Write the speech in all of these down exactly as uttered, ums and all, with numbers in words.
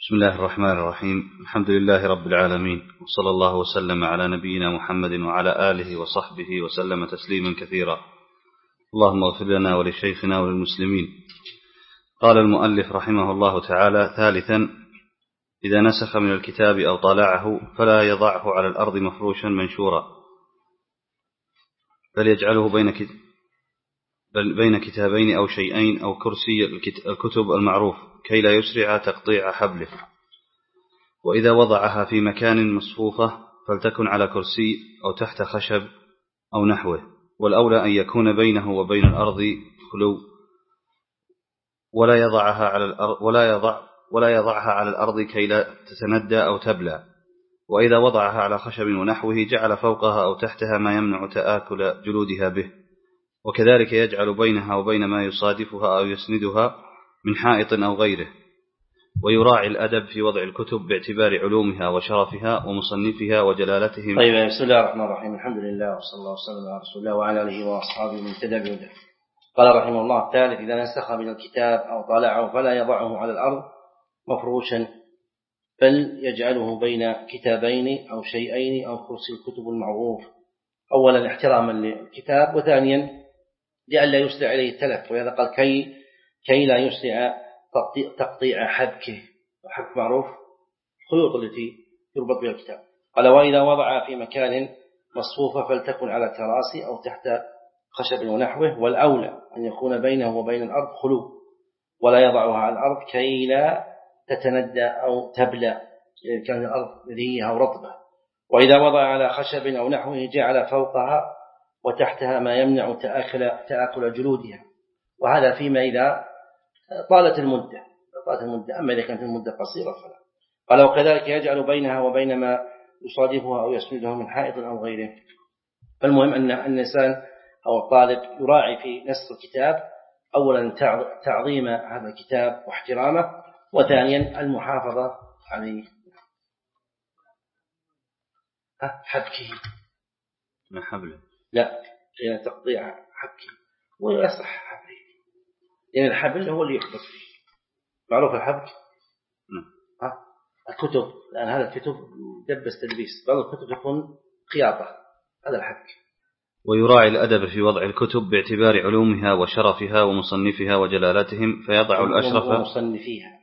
بسم الله الرحمن الرحيم. الحمد لله رب العالمين، وصلى الله وسلم على نبينا محمد وعلى آله وصحبه وسلم تسليما كثيرا. اللهم اغفر لنا ولشيخنا وللمسلمين. قال المؤلف رحمه الله تعالى: ثالثا، إذا نسخ من الكتاب أو طالعه فلا يضعه على الأرض مفروشا منشورا، بل يجعله بين بين كتابين أو شيئين أو كرسي الكتب المعروف كي لا يسرع تقطيع حبله. وإذا وضعها في مكان مصفوفة فلتكن على كرسي أو تحت خشب أو نحوه، والأولى أن يكون بينه وبين الأرض خلو، ولا يضعها على الأرض ولا يضع ولا يضعها على الأرض كي لا تتندى أو تبلى. وإذا وضعها على خشب ونحوه جعل فوقها أو تحتها ما يمنع تآكل جلودها به، وكذلك يجعل بينها وبين ما يصادفها أو يسندها من حائط أو غيره. ويراعي الأدب في وضع الكتب باعتبار علومها وشرفها ومصنفها وجلالتهم. طيب، بسم الله الرحمن الرحيم. الحمد لله وصلى الله وسلم على رسول الله وعلى آله وأصحابه من اهتدى بهداه. قال رحمه الله: الثالث، إذا نسخ من الكتاب أو طالعه فلا يضعه على الأرض مفروشا، بل يجعله بين كتابين أو شيئين أو كرسي الكتب المعروف، أولا احتراما للكتاب، وثانيا لئلا يسرع عليه التلف. وهذا قال كي كي لا يسرع تقطيع حبكه، وحبك معروف الخيوط التي يربط بها الكتاب. قال: وإذا وضع في مكان مصفوفة فلتكن على كراسي أو تحت خشب ونحوه، والأولى أن يكون بينه وبين الأرض خلو، ولا يضعها على الأرض كي لا تتندى أو تبلى، إذا كان الأرض ذيها ورطبة. وإذا وضع على خشب أو نحوه جعل فوقها وتحتها ما يمنع تآكل, تآكل جلودها، وهذا فيما إذا طالت المدة طالت المدة أما إذا كانت المدة قصيرة فلا. قال: وكذلك يجعل بينها وبين ما يصادفها أو يسندها من حائط أو غيره. فالمهم أن الإنسان أو الطالب يراعي في نسخ الكتاب أولا تعظيم هذا الكتاب واحترامه، وثانيا المحافظة عليه. حبكه من حبله، لا، يعني تقطيع حبكه، ويصح حبله، لأن يعني الحبل هو اللي يحبك فيه، معروف الحبك. ها الكتب الآن، هذا الكتب دبس تدبيس، بعض الكتب تكون خياطة، هذا الحبك. ويراعي الأدب في وضع الكتب باعتبار علومها وشرفها ومصنفها وجلالتهم، فيضع الأشرف ومصنفيها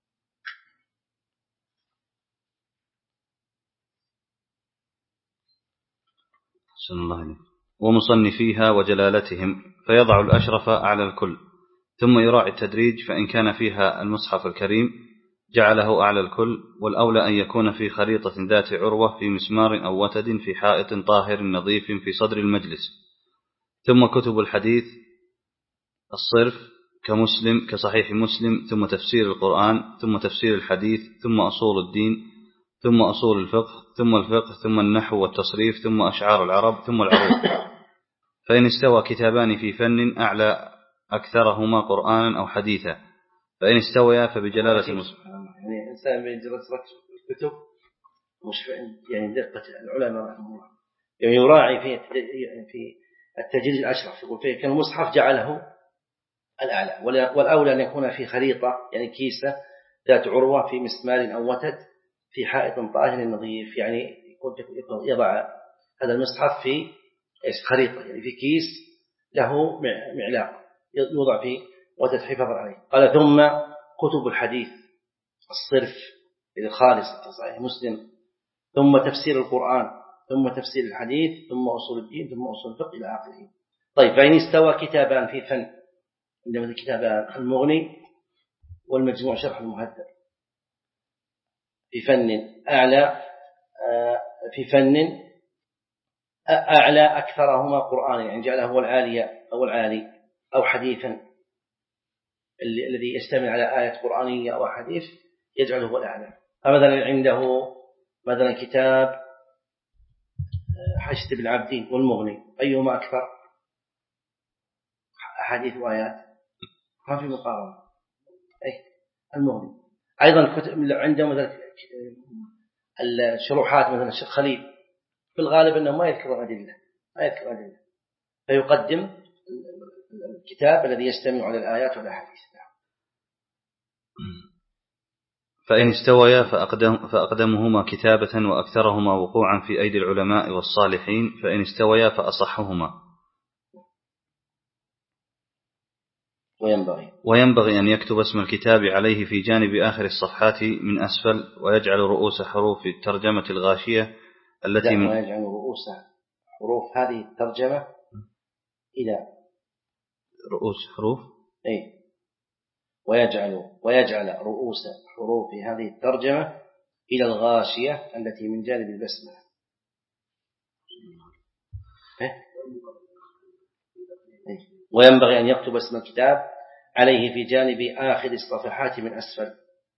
سن الله عليه. ومصنفيها وجلالتهم فيضع الأشرف أعلى الكل، ثم يراعي التدريج، فإن كان فيها المصحف الكريم جعله أعلى الكل، والأولى أن يكون في خريطة ذات عروة في مسمار أو وتد في حائط طاهر نظيف في صدر المجلس. ثم كتب الحديث الصرف كمسلم كصحيح مسلم، ثم تفسير القرآن، ثم تفسير الحديث، ثم أصول الدين، ثم أصول الفقه، ثم الفقه، ثم النحو والتصريف، ثم أشعار العرب، ثم العروض. فإن استوى كتابان في فن أعلى أكثرهما قرآنا أو حديثا، فإن استويا فبجلالة المسلم. يعني إنسان بيدرس الكتب مش يعني دقة العلماء رحمه الله، يعني يراعي في في التجريد الأشرف. يقول فيه كان المصحف جعله الأعلى، والأولى أن يكون في خريطة، يعني كيسة ذات عروة في مسمار أو وتد في حائط طاهر نظيف، يعني يكون يضع هذا المصحف في خريطة، يعني في كيس له معلاق يوضع فيه وتد حفاظ عليه. قال: ثم كتب الحديث الصرف الخالص صحيح مسلم، ثم تفسير القرآن، ثم تفسير الحديث، ثم أصول الدين، ثم أصول الفقه إلى آخره. طيب، فإن استوى كتابان في فن، عندما الكتابان المغني والمجموع شرح المهذب، في فن أعلى في فن أعلى أكثرهما قرآن، يعني جعله هو العالي أو العالي، أو حديثا الذي يشتمل على آية قرآنية أو حديث يجعله هو الأعلى. فمثلا عنده مثلا كتاب حشد بالعبدين والمغني، أيهما أكثر أحاديث وآيات؟ ما في مقارنة، أي المغني. أيضا كتب عنده مثلا الشروحات، مثلا الشيخ خليل، في الغالب أنه ما يذكر أدلة ما يذكر أدلة فيقدم الكتاب الذي يشتمل على الآيات والأحاديث. فإن استويا فأقدم فأقدمهما كتابة وأكثرهما وقوعا في أيدي العلماء والصالحين، فإن استويا فأصحهما. وينبغي وينبغي أن يكتب اسم الكتاب عليه في جانب آخر الصفحات من أسفل، ويجعل رؤوس حروف الترجمة الغاشية التي من ويجعل رؤوس حروف هذه الترجمة إلى رؤوس حروف أي ويجعل ويجعل رؤوس حروف هذه الترجمة إلى الغاشية التي من جانب البسملة. وينبغي أن يكتب اسم الكتاب عليه في جانب آخر الصفحات من أسفل.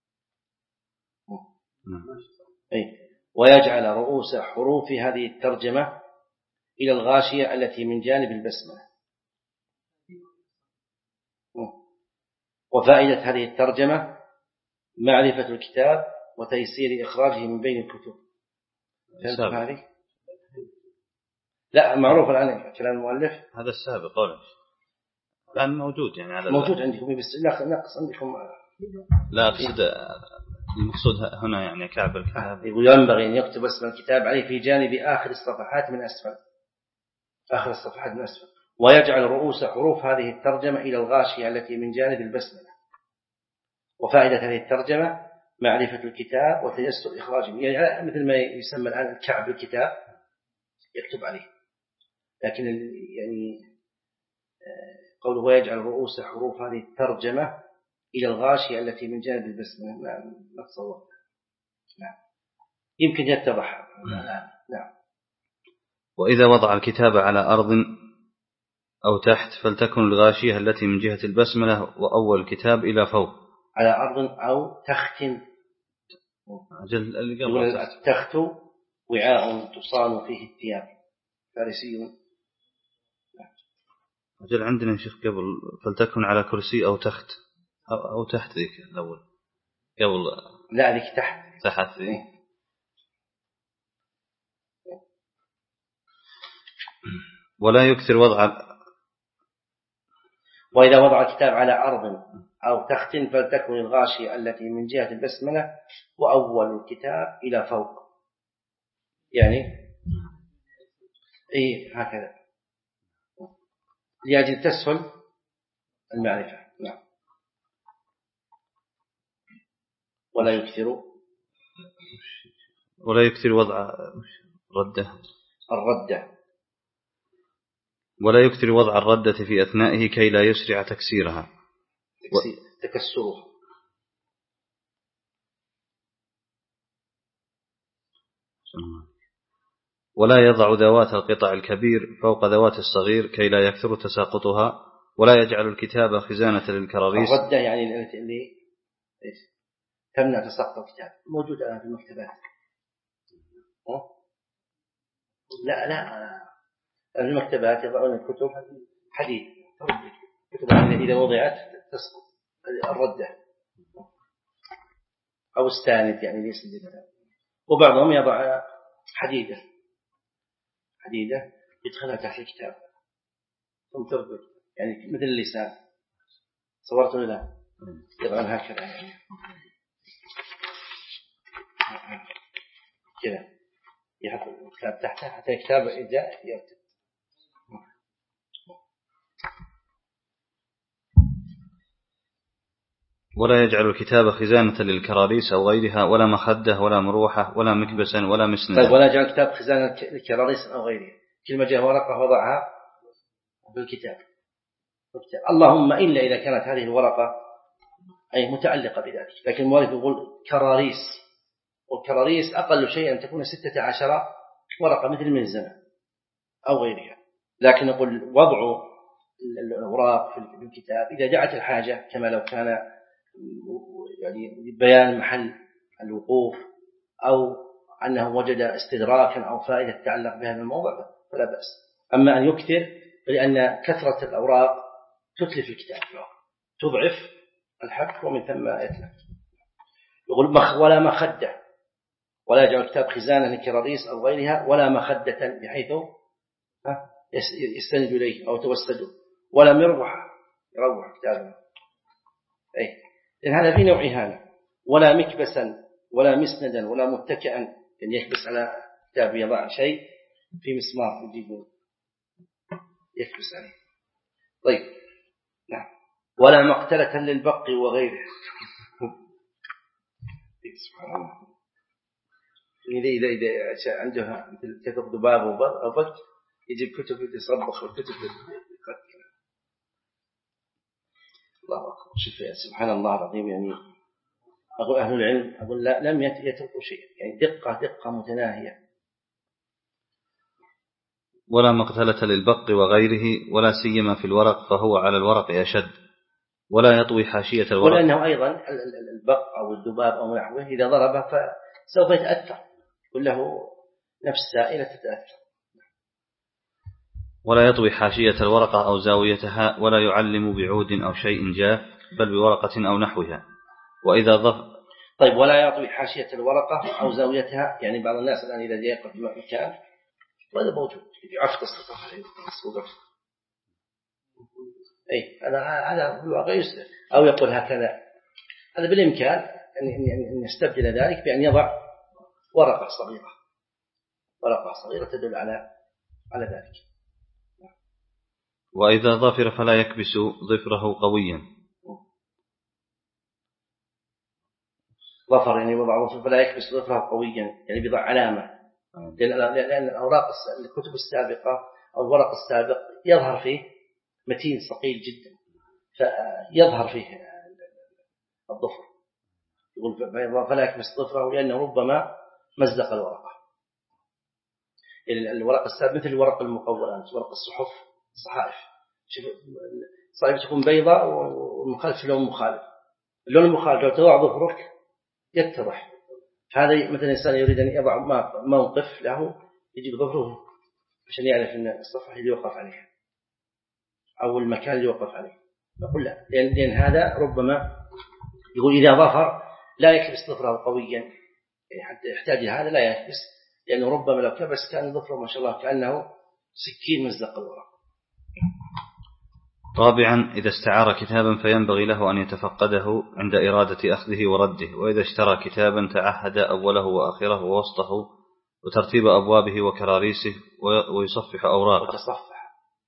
أي ويجعل رؤوس حروف هذه الترجمة إلى الغاشية التي من جانب البسملة. وفائدة هذه الترجمة معرفة الكتاب وتيسير إخراجه من بين الكتب. فهمت هذه؟ لا معروف الآن كلام المؤلف هذا السابق ولا الآن موجود يعني على موجود عندكم بس لا نقص عندكم. لا أقصد المقصود هنا يعني كعب الكتاب. يقول ينبغي أن يكتب اسم الكتاب عليه في جانب آخر الصفحات من أسفل آخر الصفحات من أسفل، ويجعل رؤوس حروف هذه الترجمة إلى الغاشية التي من جانب البسملة. وفائدة هذه الترجمة معرفة الكتاب وتيسر إخراجه، يعني مثل ما يسمى الآن الكعب الكتاب يكتب عليه، لكن يعني قوله ويجعل رؤوس حروف هذه الترجمة إلى الغاشية التي من جانب البسملة ما تصور. نعم يمكن يتضح. نعم. نعم. وإذا وضع الكتاب على أرض أو تحت فلتكن الغاشية التي من جهة البسملة وأول الكتاب إلى فوق. على أرض أو تخت. أجل التخت وعاء تصان فيه الثياب فارسي. أجل عندنا شيخ قبل فلتكن على كرسي أو تخت أو, أو تحت ذيك الأول قبل. لا ذيك تحت تحت ذيك. ولا يكثر وضع. وإذا وضع الكتاب على أرض أو تخت فلتكن الغاشية التي من جهة البسملة وأول الكتاب إلى فوق، يعني إيه هكذا لأجل تسهل المعرفة. نعم. ولا يكثر ولا يكثر وضع ردة الردة ولا يكثر وضع الردة في أثنائه كي لا يسرع تكسيرها تكسرها. ولا يضع ذوات القطع الكبير فوق ذوات الصغير كي لا يكثر تساقطها. ولا يجعل الكتاب خزانة للكراريس. الردة يعني اللي تمنع تساقط الكتاب موجود الآن في المكتبات. لا لا المكتبات يضعون الكتب حديد كتب إذا وضعت تسقط الردة أو الساند يعني ليس الكتاب. وبعضهم يضع حديدة حديدة يدخلها تحت الكتاب ثم تربط يعني مثل اللسان. صورت ولا لا؟ يضعون هكذا يعني كذا يحط الكتاب تحته حتى الكتاب إذا يرتب. ولا يجعل الكتاب خزانة للكراريس أو غيرها ولا مخدة ولا مروحة ولا مكبسا ولا مسندا. طيب ولا يجعل الكتاب خزانة للكراريس أو غيرها، كل ما جاء ورقة وضعها بالكتاب. اللهم إلا إذا كانت هذه الورقة أي متعلقة بذلك، لكن المؤلف يقول كراريس، والكراريس أقل شيء أن تكون ستة عشر ورقة مثل الملزمة أو غيرها. لكن نقول وضع الأوراق في الكتاب إذا دعت الحاجة كما لو كان يعني بيان محل الوقوف أو أنه وجد استدراكا أو فائدة تتعلق بهذا الموضوع فلا بأس. أما أن يكثر لأن كثرة الأوراق تتلف الكتاب تضعف الحق ومن ثم يتلف. يقول مخ ولا مخدة ولا يجعل الكتاب خزانة للكراريس أو غيرها ولا مخدة بحيث يستند إليه أو توسده ولا مروحة يروح كتابه. أي لأن هذا في نوع إهانة ولا مكبسا ولا مسندا ولا متكئا، يعني يكبس على كتاب يضع شيء في مسمار يجيبون يكبس عليه. طيب نعم. ولا مقتلة للبق وغيره. سبحان الله. إذا إذا إذا عنده مثل كتب ذباب أو بق يجيب كتب يتصبخ والكتب يقتل. الله أكبر. شوف سبحان الله العظيم. يعني أقول أهل العلم أقول لا لم يتركوا شيء، يعني دقة دقة متناهية. ولا مقتلة للبق وغيره ولا سيما في الورق فهو على الورق أشد، ولا يطوي حاشية الورق. ولأنه أيضا البق أو الذباب أو نحوه إذا ضربه فسوف يتأثر، كله نفس سائلة تتأثر. ولا يطوي حاشية الورقة أو زاويتها، ولا يعلم بعود أو شيء جاف بل بورقة أو نحوها. وإذا ضف طيب ولا يطوي حاشية الورقة أو زاويتها، يعني بعض الناس الآن إذا جاء يقف في مكان وهذا موجود يعفق الصفحة عليه أي هذا هذا هو غير، أو يقول هكذا. هذا بالإمكان أن يستبدل ذلك بأن يضع ورقة صغيرة، ورقة صغيرة تدل على على ذلك. وإذا ظفر فلا يكبس ظفره قويا. ظفر يعني وضع ظفر فلا يكبس ظفره قويا، يعني بيضع علامة، لأن الأوراق الكتب السابقة أو الورق السابق يظهر فيه متين ثقيل جدا، فيظهر فيه الظفر. يقول فلا يكبس ظفره لأنه ربما مزق الورقة. الورق السابق مثل الورق المقولات، ورق الصحف الصحائف، صحيفة تكون بيضاء والمخالف لون مخالف، اللون المخالف لو توضع ظفرك يتضح. هذا مثلا إنسان يريد أن يضع موقف له يجيب ظفره عشان يعرف أن الصفحة اللي يوقف عليها أو المكان اللي يوقف عليه. نقول لا، لأن, لأن هذا ربما يقول إذا ظفر لا يكبس ظفره قويا، يعني حتى يحتاج هذا لا يكبس، لأنه ربما لو كبس كان ظفره ما شاء الله كأنه سكين مزق الورق. رابعا إذا استعار كتابا فينبغي له أن يتفقده عند إرادة أخذه ورده. وإذا اشترى كتابا تعهد أوله وآخره ووسطه وترتيب أبوابه وكراريسه ويصفح أوراقه. وتصفح.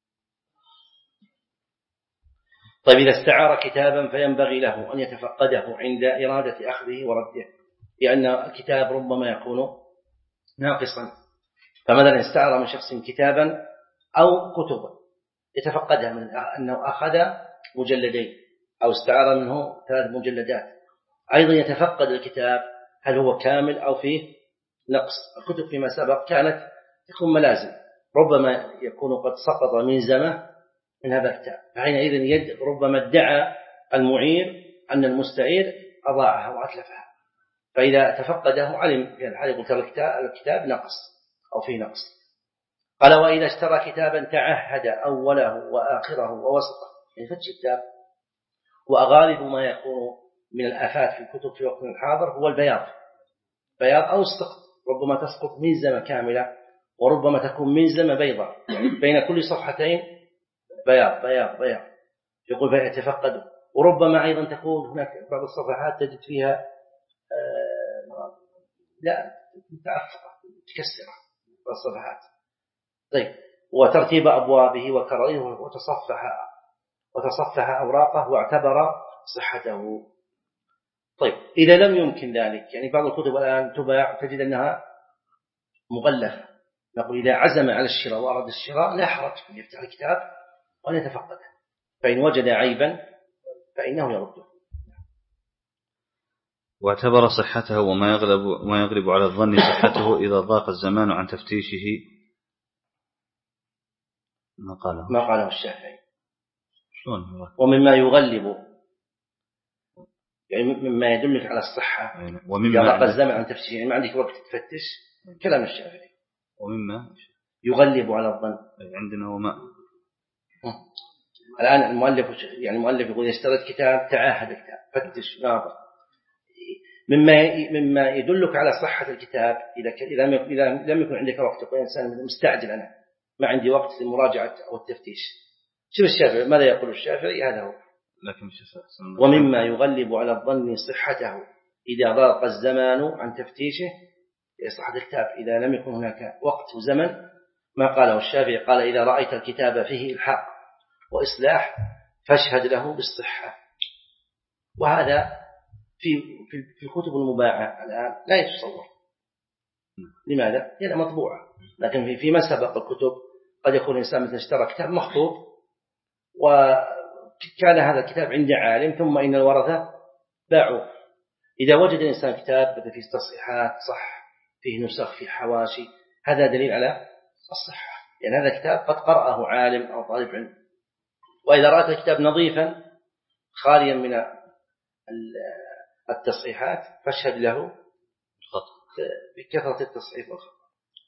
طيب إذا استعار كتابا فينبغي له أن يتفقده عند إرادة أخذه ورده، لأن الكتاب ربما يكون ناقصا. فمثلا استعار من شخص كتابا أو كتبا يتفقدها من أنه أخذ مجلدين أو استعار منه ثلاث مجلدات، أيضا يتفقد الكتاب هل هو كامل أو فيه نقص. الكتب فيما سبق كانت تكون ملازم، ربما يكون قد سقط ملزمة من هذا الكتاب، فحينئذ يد ربما ادعى المعير أن المستعير أضاعها وأتلفها، فإذا تفقده علم يعني قلت الكتاب, الكتاب نقص أو فيه نقص. قال وإذا اشترى كتابا تعهد أوله وآخره ووسطه، يعني فتش الكتاب. وأغالب ما يكون من الآفات في الكتب في وقت الحاضر هو البياض، بياض أو السقط، ربما تسقط ملزمة كاملة وربما تكون ملزمة بيضاء، يعني بين كل صفحتين بياض بياض بياض يقول فيتفقد. وربما أيضا تكون هناك بعض الصفحات تجد فيها آه لا متعفقة تكسرة الصفحات. طيب وترتيب أبوابه وكرره وتصفح وتصفح أوراقه واعتبر صحته. طيب إذا لم يمكن ذلك، يعني بعض الكتب الآن تباع تجد أنها مغلفة، نقول إذا عزم على الشراء وأراد الشراء لا حرج أن يفتح الكتاب وأن يتفقده، فإن وجد عيبا فإنه يرده. واعتبر صحته وما يغلب, وما يغلب على الظن صحته إذا ضاق الزمان عن تفتيشه ما قاله ما قاله الشافعي. شلون؟ ومما يغلب يعني مما يدلك على الصحة ومما إذا ضاق الزمان عن تفتيشه، يعني ما عندك وقت تفتش، كلام الشافعي. ومما يغلب على الظن عندنا وما الآن المؤلف يعني المؤلف يقول اشتريت كتاب تعاهد الكتاب فتش ناظر، مما مما يدلك على صحة الكتاب إذا إذا إذا لم يكن عندك وقت، تكون إنسان مستعجل، أنا ما عندي وقت لمراجعة أو التفتيش. شوف الشافعي ماذا يقول الشافعي؟ هذا هو. لكن ومما يغلب على الظن صحته إذا ضاق الزمان عن تفتيشه يصح الكتاب إذا لم يكن هناك وقت وزمن، ما قاله الشافعي قال إذا رأيت الكتاب فيه إلحاق وإصلاح فاشهد له بالصحة. وهذا في في الكتب المباعة الآن لا يتصور. لماذا؟ لأنها مطبوعة. لكن في فيما سبق الكتب قد يكون الإنسان مثل اشترى كتاب مخطوط وكان هذا الكتاب عند عالم ثم إن الورثة باعوه. إذا وجد الإنسان كتاب فيه تصحيحات صح، فيه نسخ، فيه حواشي، هذا دليل على الصحة، لأن يعني هذا كتاب قد قرأه عالم أو طالب علم. وإذا رأيت الكتاب نظيفا خاليا من التصحيحات فاشهد له بكثرة التصحيح والخطأ.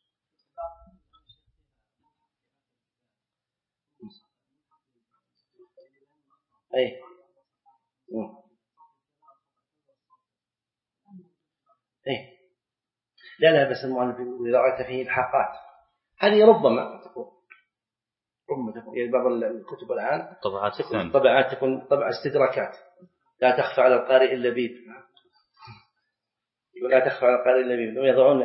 أي أي لا لا بس المؤلف إذا رأيت فيه الحاقات هذه ربما تكون ربما تكون يعني بعض الكتب الآن طبعات تكون طبعات تكون طبع استدراكات لا تخفى على القارئ اللبيب، يقول لا تخفى على القارئ اللبيب، يضعون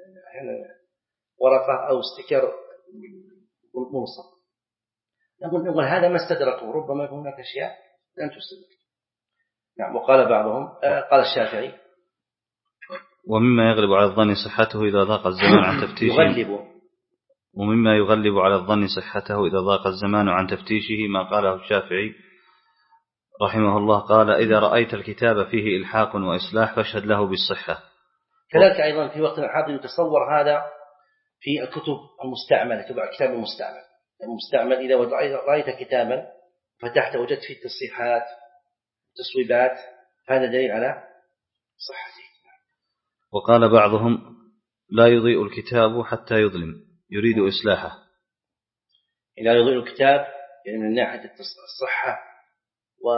ورقة أو استيكر منصب. نقول نقول هذا ما استدركوا، ربما يكون هناك أشياء لن تستدرك. نعم. وقال بعضهم قال الشافعي ومما يغلب على الظن صحته إذا ضاق الزمان عن تفتيشه يغلب ومما يغلب على الظن صحته إذا ضاق الزمان عن تفتيشه ما قاله الشافعي رحمه الله قال إذا رأيت الكتاب فيه إلحاق وإصلاح فاشهد له بالصحة. كذلك أيضا في وقت الحاضر يتصور هذا في الكتب المستعملة، تبع كتاب المستعمل المستعمل إذا رأيت كتابا فتحت وجدت فيه تصحيحات تصويبات هذا دليل على صحته. وقال بعضهم لا يضيء الكتاب حتى يظلم يريد إصلاحه. إذا يضيء الكتاب يعني من ناحية الصحة و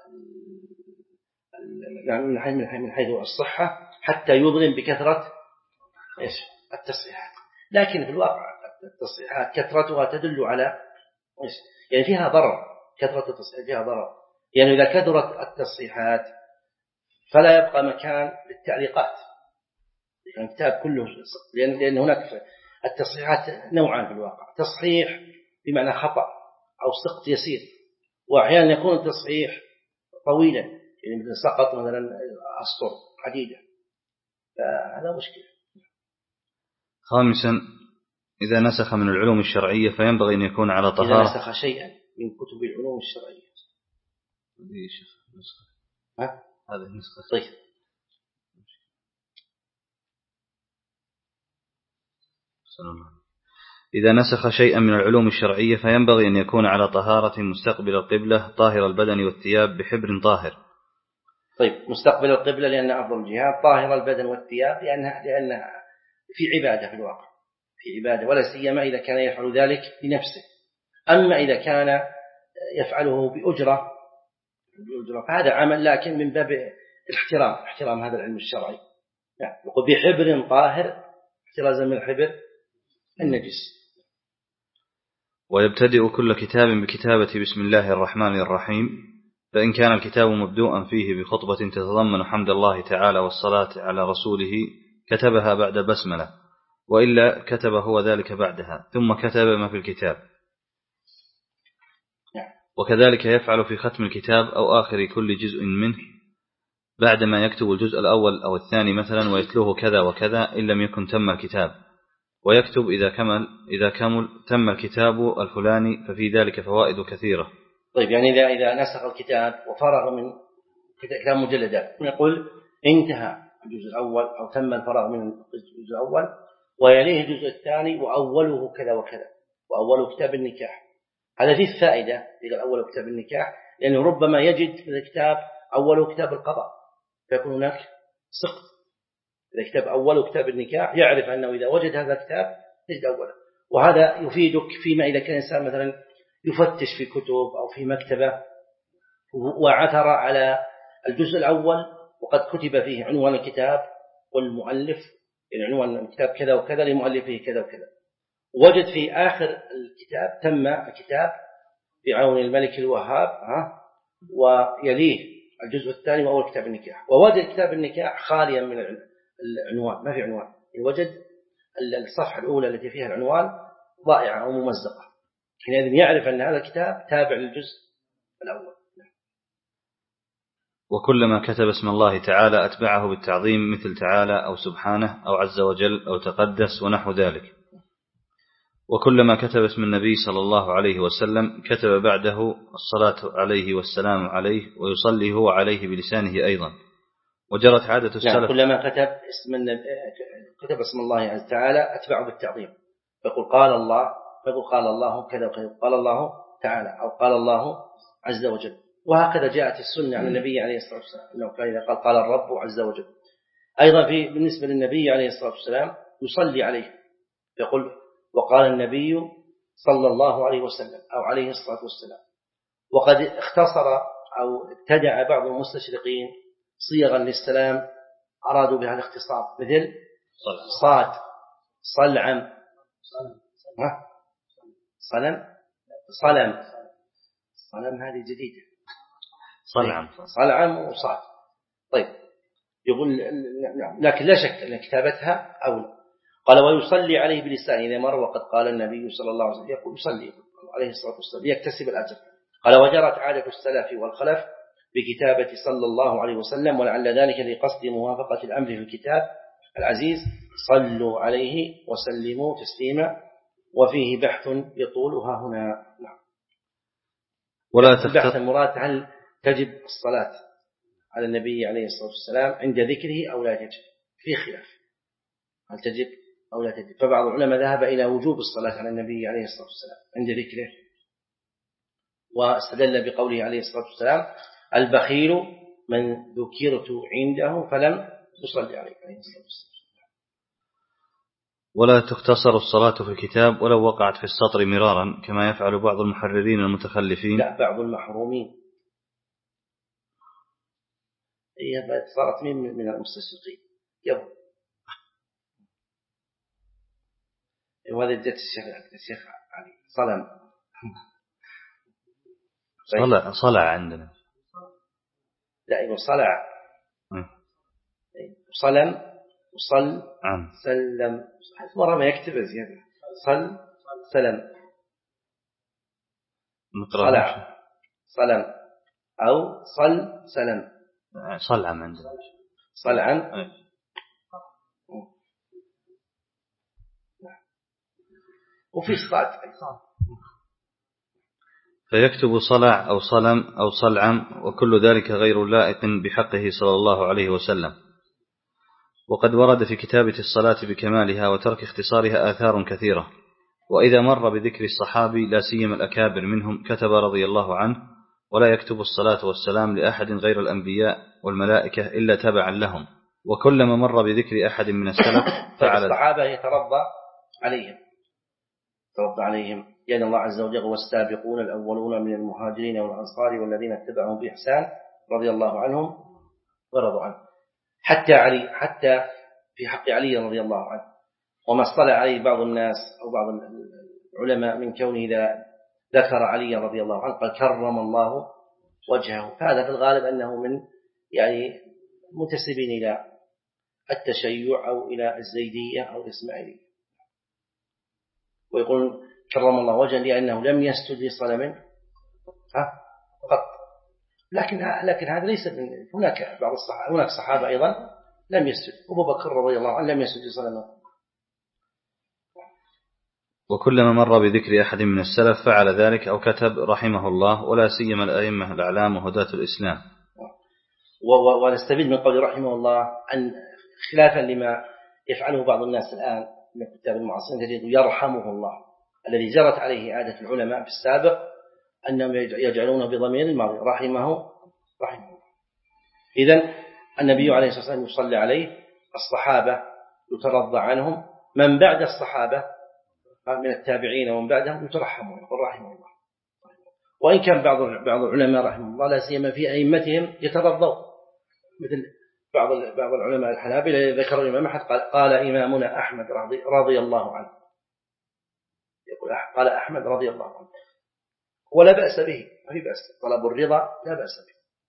من حيث الصحة حتى يظلم بكثرة إيش التصحيحات. لكن في الواقع التصحيحات كثرتها تدل على إيش يعني فيها ضرر، كثرة التصحيحات فيها ضرر، يعني إذا كثرت التصحيحات فلا يبقى مكان للتعليقات، يعني الكتاب كله، لأن لأن هناك التصحيحات نوعان في الواقع، تصحيح بمعنى خطأ أو سقط يسير، وأحيانا يكون التصحيح طويلا يعني مثل سقط مثلا أسطر حديدة، فهذا مشكلة. خامسا إذا نسخ من العلوم الشرعية فينبغي أن يكون على طهارة. إذا نسخ شيئا من كتب العلوم الشرعية هذه شيخ نسخة ها هذه نسخة طيب إذا نسخ شيئا من العلوم الشرعية فينبغي أن يكون على طهارة مستقبل القبلة طاهر البدن والثياب بحبر طاهر. طيب مستقبل القبلة لأن أفضل الجهاد، طاهر البدن والثياب لأنها لأنها في عبادة في الواقع، في عبادة، ولا سيما إذا كان يفعل ذلك لنفسه. أما إذا كان يفعله بأجرة بأجرة فهذا عمل لكن من باب الاحترام، احترام هذا العلم الشرعي. يعني يقول بحبر طاهر احترازا من الحبر النجس. ويبتدئ كل كتاب بكتابة بسم الله الرحمن الرحيم، فإن كان الكتاب مبدوءا فيه بخطبة تتضمن حمد الله تعالى والصلاة على رسوله كتبها بعد البسملة، وإلا كتب هو ذلك بعدها ثم كتب ما في الكتاب. وكذلك يفعل في ختم الكتاب أو آخر كل جزء منه بعدما يكتب الجزء الأول أو الثاني مثلا ويتلوه كذا وكذا إن لم يكن تم الكتاب، ويكتب إذا كمل إذا كمل تم الكتاب الفلاني، ففي ذلك فوائد كثيرة. طيب يعني إذا إذا نسخ الكتاب وفرغ من كتاب مجلدات نقول انتهى الجزء الأول أو تم الفراغ من الجزء الأول ويليه الجزء الثاني وأوله كذا وكذا وأوله كتاب النكاح. هذا فيه فائدة إذا أوله كتاب النكاح، لأنه ربما يجد في الكتاب أوله كتاب القضاء فيكون هناك سقط. إذا كتاب أوله كتاب النكاح يعرف أنه إذا وجد هذا الكتاب يجد أوله، وهذا يفيدك فيما إذا كان إنسان مثلا يفتش في كتب أو في مكتبة وعثر على الجزء الأول وقد كتب فيه عنوان الكتاب والمؤلف، يعني عنوان الكتاب كذا وكذا لمؤلفه كذا وكذا، وجد في آخر الكتاب تم الكتاب بعون الملك الوهاب ها ويليه الجزء الثاني وأول كتاب النكاح. ووجد كتاب النكاح خاليا من العنوان، ما في عنوان، وجد الصفحة الأولى التي فيها العنوان ضائعة أو ممزقة، حينئذ يعرف أن هذا الكتاب تابع للجزء الأول. وكلما كتب اسم الله تعالى أتبعه بالتعظيم، مثل تعالى أو سبحانه أو عز وجل أو تقدس ونحو ذلك. وكلما كتب اسم النبي صلى الله عليه وسلم كتب بعده الصلاة عليه والسلام عليه، ويصلي هو عليه بلسانه أيضا. وجرت عادة السلف يعني كلما كتب اسم النبي كتب اسم الله تعالى أتبعه بالتعظيم، فيقول قال الله، فيقول قال الله كذا وكذا، قال الله تعالى أو قال الله عز وجل. وهكذا جاءت السنة عن النبي عليه الصلاة والسلام أنه كان إذا قال قال الرب عز وجل. أيضا في بالنسبة للنبي عليه الصلاة والسلام يصلي عليه، يقول وقال النبي صلى الله عليه وسلم أو عليه الصلاة والسلام. وقد اختصر أو ابتدع بعض المستشرقين صيغا للسلام أرادوا بها الاختصار، مثل صاد، صلعم، صلم، صلم، صلم هذه جديدة، صلعم، صلعم وصاد. طيب يقول لكن لا شك أن كتابتها أولى. قال ويصلي عليه بلسانه إذا مر وقد قال النبي صلى الله عليه وسلم يقول يصلي عليه الصلاة والسلام ليكتسب الأجر. قال وجرت عادة السلف والخلف بكتابة صلى الله عليه وسلم، ولعل ذلك لقصد موافقة الأمر في الكتاب العزيز صلوا عليه وسلموا تسليما، وفيه بحث يطولها هنا. ولا البحث المراد هل تجب الصلاة على النبي عليه الصلاة والسلام عند ذكره أو لا تجب، في خلاف هل تجب أو لا تجب. فبعض العلماء ذهب إلى وجوب الصلاة على النبي عليه الصلاة والسلام عند ذكره، واستدل بقوله عليه الصلاة والسلام البخيل من ذكرت عنده فلم يصلي عليه عليه الصلاة والسلام. ولا تختصر الصلاة في الكتاب ولو وقعت في السطر مرارا كما يفعل بعض المحررين المتخلفين. لا، بعض المحرومين. هي صارت من من المستشرقين يبقى. وهذا جت الشيخ الشيخ علي صلم صلع صلع عندنا. لا يقول صلع صلم وصل عم. سلم، مرة ما يكتب زيادة صل سلم، صلع سلم أو صل سلم. صلعم عندنا صلعم. وفي صاد فيكتب صلع أو صلم أو صلعم، وكل ذلك غير لائق بحقه صلى الله عليه وسلم. وقد ورد في كتابة الصلاة بكمالها وترك اختصارها آثار كثيرة. وإذا مر بذكر الصحابي لا سيما الأكابر منهم كتب رضي الله عنه، ولا يكتب الصلاة والسلام لأحد غير الأنبياء والملائكة إلا تبعا لهم. وكلما مر بذكر أحد من السلف فعل. الصحابة يترضى عليهم ترضى عليهم لأن الله عز وجل والسابقون الأولون من المهاجرين والأنصار والذين اتبعهم بإحسان رضي الله عنهم ورضوا عنه. حتى علي، حتى في حق علي رضي الله عنه، وما اصطلع عليه بعض الناس أو بعض العلماء من كونه إذا ذكر علي رضي الله عنه قال كرم الله وجهه، فهذا في الغالب أنه من يعني منتسبين إلى التشيع أو إلى الزيدية أو الإسماعيلية، ويقول كرم الله وجهه لأنه لم يسجد لصنم قط. لكن لكن هذا ليس من هناك بعض الصحابة، هناك صحابة أيضا لم يسجد، أبو بكر رضي الله عنه لم يسجد لصنم. وكلما مر بذكر أحد من السلف فعل ذلك أو كتب رحمه الله، ولا سيما الأئمة الأعلام وهداة الإسلام. ونستفيد من قول رحمه الله أن خلافا لما يفعله بعض الناس الآن من الكتاب المعاصرين تجد يرحمه الله، الذي جرت عليه عادة العلماء في السابق أنهم يجعلونه بضمير الماضي رحمه رحمه. إذن النبي عليه الصلاة والسلام يصلي عليه، الصحابة يترضى عنهم، من بعد الصحابة من التابعين ومن بعدهم يترحمون يقول رحمه الله. وإن كان بعض بعض العلماء رحمه الله لا سيما في أئمتهم يترضوا، مثل بعض بعض العلماء الحنابلة ذكروا الإمام أحمد قال قال إمامنا أحمد رضي, رضي الله عنه، يقول قال أحمد رضي الله عنه، ولا بأس به، ما في بأس، طلب الرضا لا بأس به.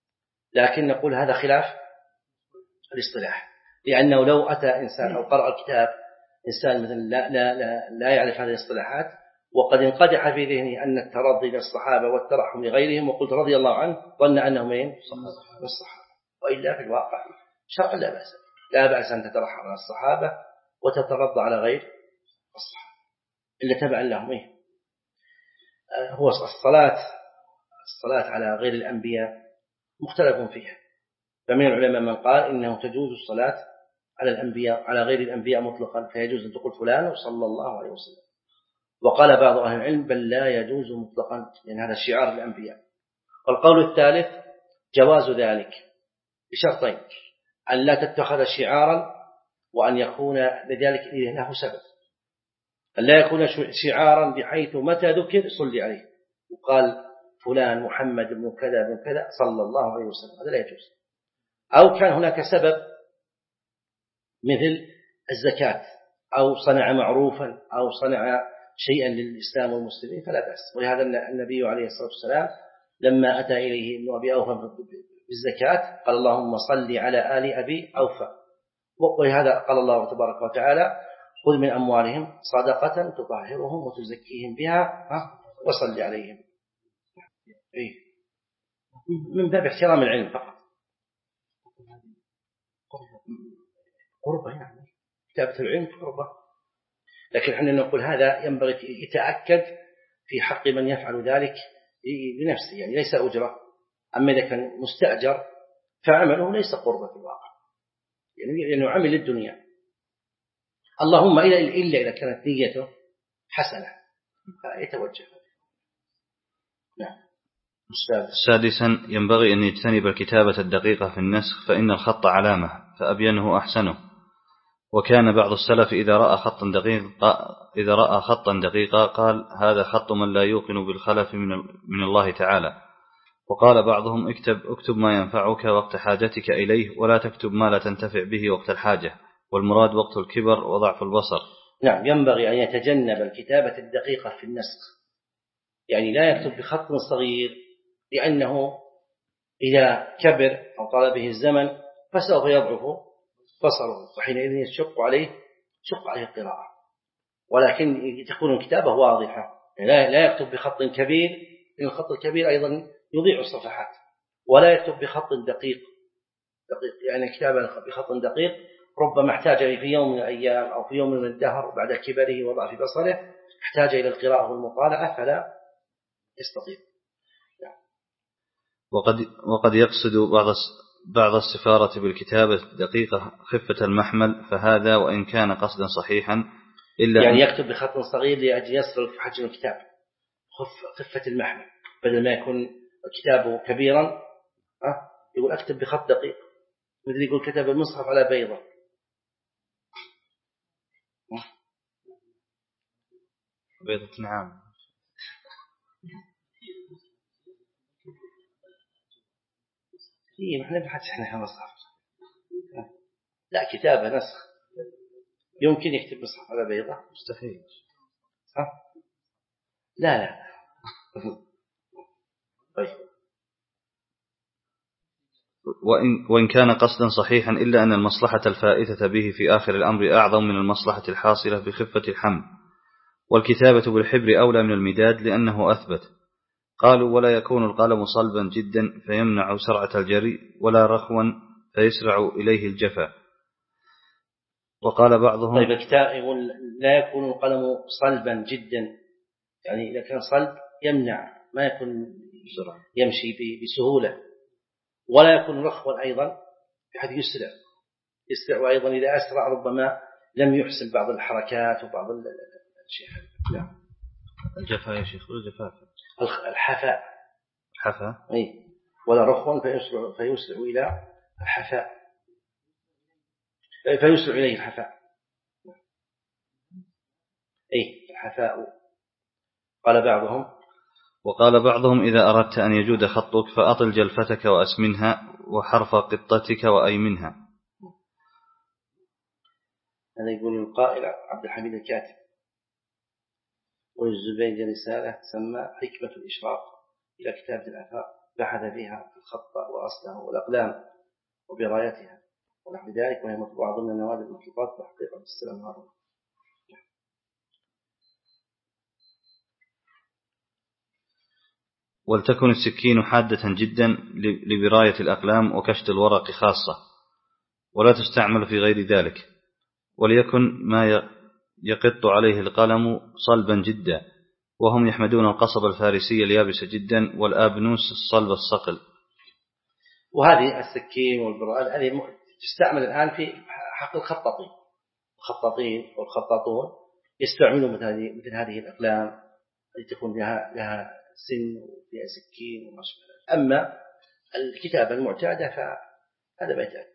لكن نقول هذا خلاف الاصطلاح، لأنه لو أتى إنسان أو قرأ الكتاب إنسان مثلا لا, لا, لا, لا يعرف هذه الاصطلاحات وقد انقدح في ذهنه أن الترضي للصحابة والترحم لغيرهم وقلت رضي الله عنه ظن أنهم من الصحابة، وإلا في الواقع شرعا لا بأس لا بأس أن تترحم على الصحابة وتترضى على غير الصحابة إلا تبعا لهم. إيه؟ هو الصلاة الصلاة على غير الأنبياء مختلف فيها، فمن العلماء من قال إنه تجوز الصلاة على الأنبياء على غير الأنبياء مطلقا، فيجوز أن تقول فلان صلى الله عليه وسلم. وقال بعض أهل العلم بل لا يجوز مطلقا لأن هذا شعار الأنبياء. والقول الثالث جواز ذلك بشرطين: أن لا تتخذ شعارا وأن يكون لذلك له سبب، أن لا يكون شعارا بحيث متى ذكر صلي عليه وقال فلان محمد بن كذا بن كذا صلى الله عليه وسلم، هذا لا يجوز. أو كان هناك سبب مثل الزكاة أو صنع معروفا أو صنع شيئا للإسلام والمسلمين فلا بأس. ولهذا النبي عليه الصلاة والسلام لما أتى إليه ابن أبي أوفى بالزكاة قال اللهم صل على آل أبي أوفى، ولهذا قال الله تبارك وتعالى خذ من أموالهم صدقة تطهرهم وتزكيهم بها وصل عليهم. إيه؟ من باب احترام العلم فقط. قربة يعني كتابة العلم قربة، لكن احنا نقول هذا ينبغي يتأكد في حق من يفعل ذلك لنفسه، يعني ليس أجرة. أما إذا كان مستأجر فعمله ليس قربة في الواقع، يعني لأنه عمل للدنيا، اللهم إلا إلا إذا كانت نيته حسنة فيتوجه. نعم. سادسا ينبغي أن يجتنب الكتابة الدقيقة في النسخ فإن الخط علامة فأبينه أحسنه. وكان بعض السلف إذا رأى خطا دقيقا إذا رأى خطا دقيقا قال هذا خط من لا يوقن بالخلف من من الله تعالى. وقال بعضهم اكتب اكتب ما ينفعك وقت حاجتك إليه ولا تكتب ما لا تنتفع به وقت الحاجة، والمراد وقت الكبر وضعف البصر. نعم، ينبغي أن يتجنب الكتابة الدقيقة في النسخ، يعني لا يكتب بخط صغير لأنه إذا كبر أو طال به الزمن فسوف يضعف بصره وحينئذ يشق عليه شق عليه القراءة. ولكن تكون الكتابة واضحة، يعني لا يكتب بخط كبير لأن الخط الكبير أيضا يضيع الصفحات، ولا يكتب بخط دقيق دقيق يعني كتابة بخط دقيق ربما احتاج في يوم من الأيام أو في يوم من الدهر بعد كبره وضعف بصره احتاج إلى القراءة والمطالعة فلا يستطيع. وقد وقد يقصد بعض بعض السفارة بالكتابة الدقيقة خفة المحمل، فهذا وإن كان قصدا صحيحا إلا يعني يكتب بخط صغير لأجل يصل في حجم الكتاب خفة المحمل، بدل ما يكون كتابه كبيرا أه؟ يقول أكتب بخط دقيق، مثل يقول كتب المصحف على بيضة. بيضة نعم. إيه نحن نبحث إحنا مصحف، لا كتابة نسخ يمكن يكتب مصحف على بيضة مستحيل صح؟ لا لا طيب. وإن, وإن كان قصدا صحيحا إلا أن المصلحة الفائتة به في آخر الأمر أعظم من المصلحة الحاصلة بخفة الحمل، والكتابة بالحبر أولى من المداد لأنه أثبت. قالوا ولا يكون القلم صلبا جدا فيمنع سرعة الجري ولا رخوا فيسرع إليه الجفا. وقال بعضهم طيب الكتاب يقول لا يكون القلم صلبا جدا، يعني إذا كان صلب يمنع ما يكون يمشي بسهولة، ولا يكون رخوا أيضا بحيث يسرع يسرع وأيضا إذا أسرع ربما لم يحسن بعض الحركات وبعض الأشياء. نعم. الجفا يا شيخ الجفاف الحفاء الحفاء أي ولا رخوا فيسرع فيسرع إلى الحفاء فيسرع إليه الحفاء أي الحفاء. قال بعضهم وقال بعضهم إذا أردت أن يجود خطك فأطل جلفتك وأسمنها وحرف قطتك وأيمنها. هذا يقول القائل عبد الحميد الكاتب، والزبيدي رسالة تسمى حكمة الإشراق إلى كتابة الآفاق. بحث فيها الخط وأصله والأقلام وبرايتها ونحو ذلك، وهي مطبوعة ضمن نوادر المخطوطات تحقيق عبد السلام هارون. ولتكن السكين حادة جدا لبراية الأقلام وكشط الورق خاصة، ولا تستعمل في غير ذلك. وليكن ما يقط عليه القلم صلبا جدا، وهم يحمدون القصب الفارسي اليابس جدا والآبنوس الصلب الصقل. وهذه السكين والبراءة هذه تستعمل الآن في حق الخطاطين. الخطاطين والخطاطون يستعملون مثل هذه مثل هذه الأقلام التي تكون لها لها سن وفيها سكين وما شابه. أما الكتابة المعتادة فهذا ما يتأتى.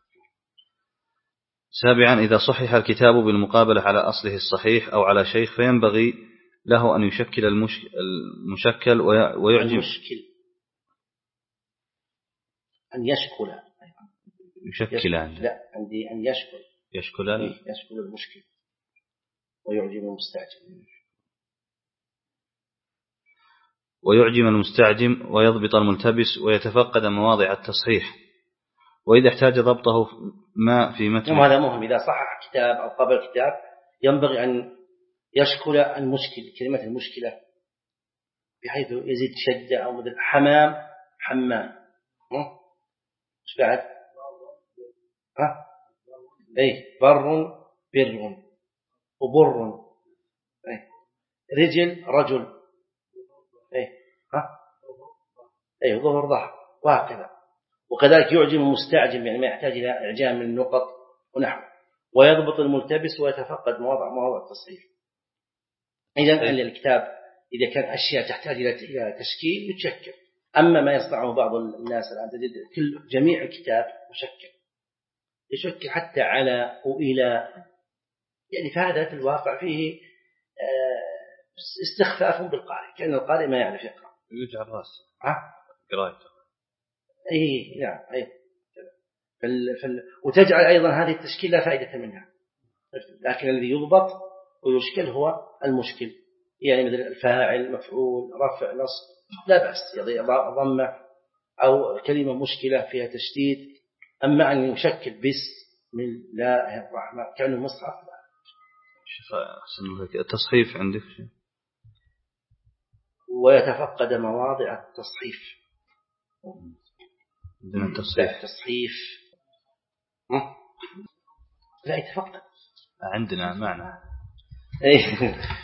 سابعا، إذا صحح الكتاب بالمقابلة على أصله الصحيح أو على شيخ فينبغي له أن يشكل المشكل ويعجب المشكل أن يشكل يشكل لا عندي أن يشكل يشكل يشكل المشكل ويعجب المستعجم ويعجم المستعجم ويضبط الملتبس ويتفقد مواضع التصحيح، وإذا احتاج ضبطه ما في متن. هذا مهم. إذا صحح كتاب أو قبل كتاب ينبغي أن يشكل المشكل، كلمة المشكلة، بحيث يزيد شدة أو مثل حمام حمام. مش بعد ها أي بر بر وبر أي رجل رجل أي ها أي ظهر ظهر وهكذا. وكذلك يعجم المستعجم، يعني ما يحتاج إلى إعجام من النقط ونحو. ويضبط الملتبس ويتفقد مواضع مواضع التصحيح. إذا أن الكتاب إذا كان أشياء تحتاج إلى تشكيل يتشكل. أما ما يصنعه بعض الناس الآن تجد كل جميع الكتاب مشكل، يشكل حتى على وإلى، يعني فهذا في الواقع فيه استخفاف بالقارئ، كأن القارئ ما يعرف يقرأ. يجعل راس ها قراءته. أي نعم أي. فال... فال... وتجعل أيضا هذه التشكيل لا فائدة منها. لكن الذي يضبط ويشكل هو المشكل، يعني مثل الفاعل مفعول رفع نصب لا بأس، يضيع ضمة أو كلمة مشكلة فيها تشديد. أما أن يشكل بسم الله الرحمن كأنه مصحف لا. شيخ التصحيف عندك شيء؟ ويتفقد مواضع التصحيف. عندنا التصحيف تصحيف لا يتفقد عندنا معنى.